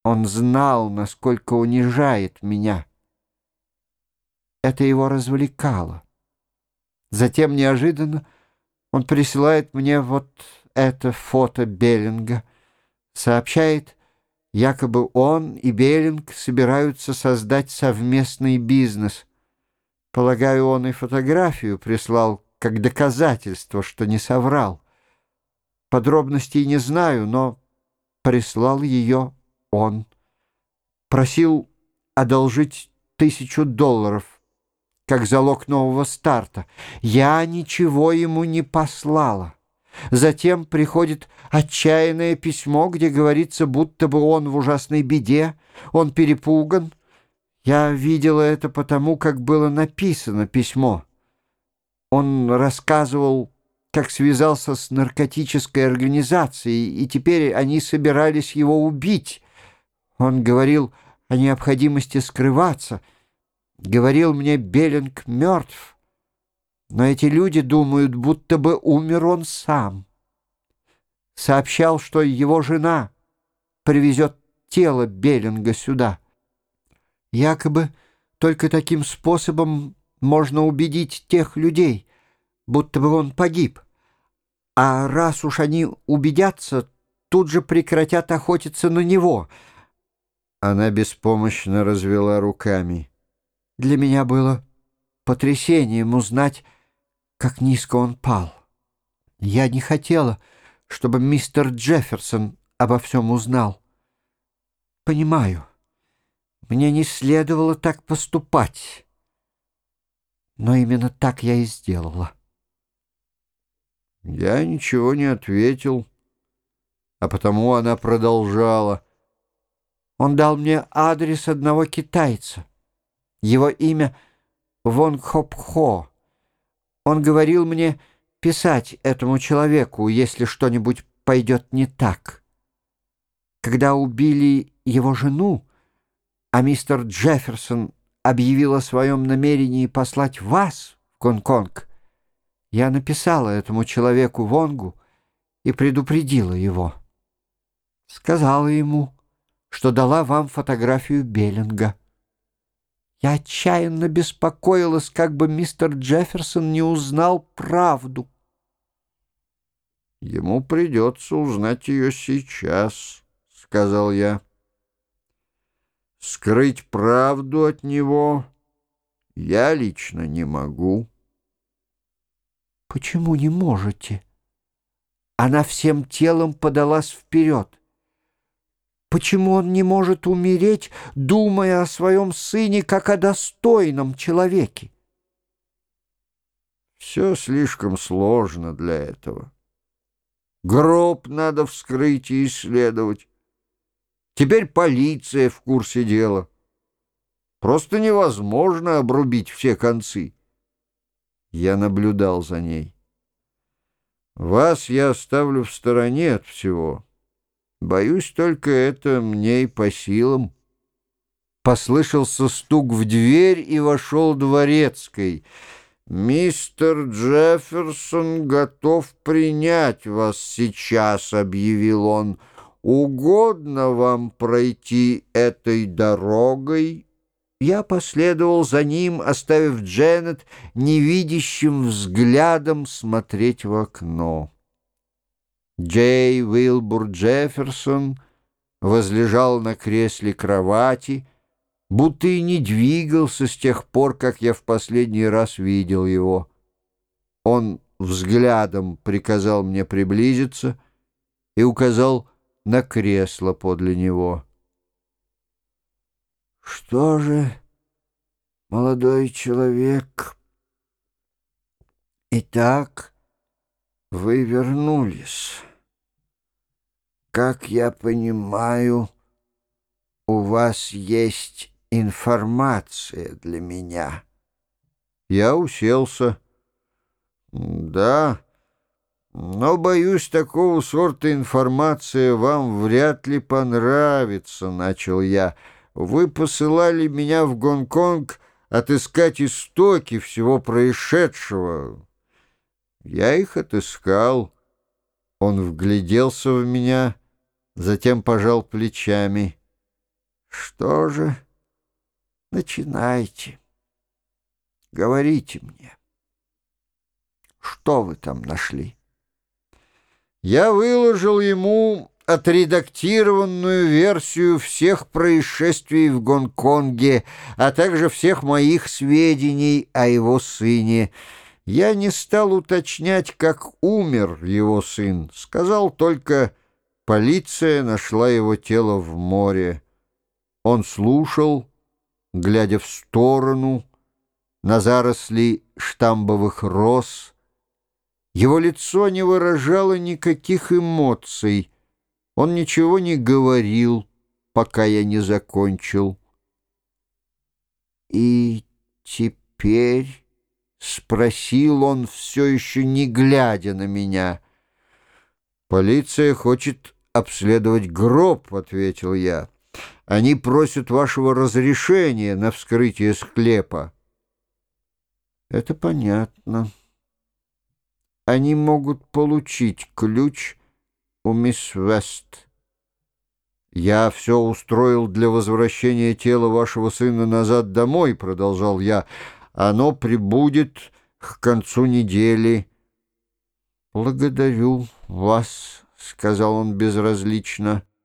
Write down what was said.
Он знал, насколько унижает меня. Это его развлекало. Затем неожиданно он присылает мне вот это фото Беллинга, сообщает, якобы он и Беллинг собираются создать совместный бизнес. Полагаю, он и фотографию прислал как доказательство, что не соврал. Подробностей не знаю, но прислал ее он. Просил одолжить $1000 как залог нового старта. Я ничего ему не послала. Затем приходит отчаянное письмо, где говорится, будто бы он в ужасной беде, он перепуган. Я видела это потому, как было написано письмо. Он рассказывал, как связался с наркотической организацией, и теперь они собирались его убить. Он говорил о необходимости скрываться. Говорил мне, Беллинг мертв, но эти люди думают, будто бы умер он сам. Сообщал, что его жена привезет тело Беллинга сюда. Якобы только таким способом можно убедить тех людей, будто бы он погиб. А раз уж они убедятся, тут же прекратят охотиться на него. Она беспомощно развела руками. Для меня было потрясением узнать, как низко он пал. Я не хотела, чтобы мистер Джефферсон обо всем узнал. Понимаю, мне не следовало так поступать, но именно так я и сделала. Я ничего не ответил, а потому она продолжала. Он дал мне адрес одного китайца. Его имя Вонг Хоп Хо. Он говорил мне писать этому человеку, если что-нибудь пойдет не так. Когда убили его жену, а мистер Джефферсон объявил о своем намерении послать вас в Гонконг, я написала этому человеку Вонгу и предупредила его. Сказала ему, что дала вам фотографию Беллинга. Я отчаянно беспокоилась, как бы мистер Джефферсон не узнал правду. «Ему придется узнать ее сейчас», — сказал я. «Скрыть правду от него я лично не могу». «Почему не можете?» Она всем телом подалась вперед. Почему он не может умереть, думая о своем сыне, как о достойном человеке? Все слишком сложно для этого. Гроб надо вскрыть и исследовать. Теперь полиция в курсе дела. Просто невозможно обрубить все концы. Я наблюдал за ней. Вас я оставлю в стороне от всего. Боюсь, только это мне и по силам. Послышался стук в дверь, и вошел дворецкий. «Мистер Джефферсон готов принять вас сейчас», — объявил он. «Угодно вам пройти этой дорогой?» Я последовал за ним, оставив Дженнет невидящим взглядом смотреть в окно. Джей Уилбур Джефферсон возлежал на кресле кровати, будто и не двигался с тех пор, как я в последний раз видел его. Он взглядом приказал мне приблизиться и указал на кресло подле него. «Что же, молодой человек, итак, вы вернулись. Как я понимаю, у вас есть информация для меня». Я уселся. «Да, но, боюсь, такого сорта информация вам вряд ли понравится», — начал я. «Вы посылали меня в Гонконг отыскать истоки всего происшедшего. Я их отыскал». Он вгляделся в меня, затем пожал плечами. Что же, начинайте. Говорите мне, что вы там нашли? Я выложил ему отредактированную версию всех происшествий в Гонконге, а также всех моих сведений о его сыне. Я не стал уточнять, как умер его сын. Сказал только, полиция нашла его тело в море. Он слушал, глядя в сторону, на заросли штамбовых роз. Его лицо не выражало никаких эмоций. Он ничего не говорил, пока я не закончил. «И теперь...» — спросил он, все еще не глядя на меня. «Полиция хочет обследовать гроб», — ответил я. «Они просят вашего разрешения на вскрытие склепа». «Это понятно. Они могут получить ключ у мисс Вест». «Я все устроил для возвращения тела вашего сына назад домой», — продолжал я. «Оно прибудет к концу недели». «Благодарю вас», — сказал он безразлично.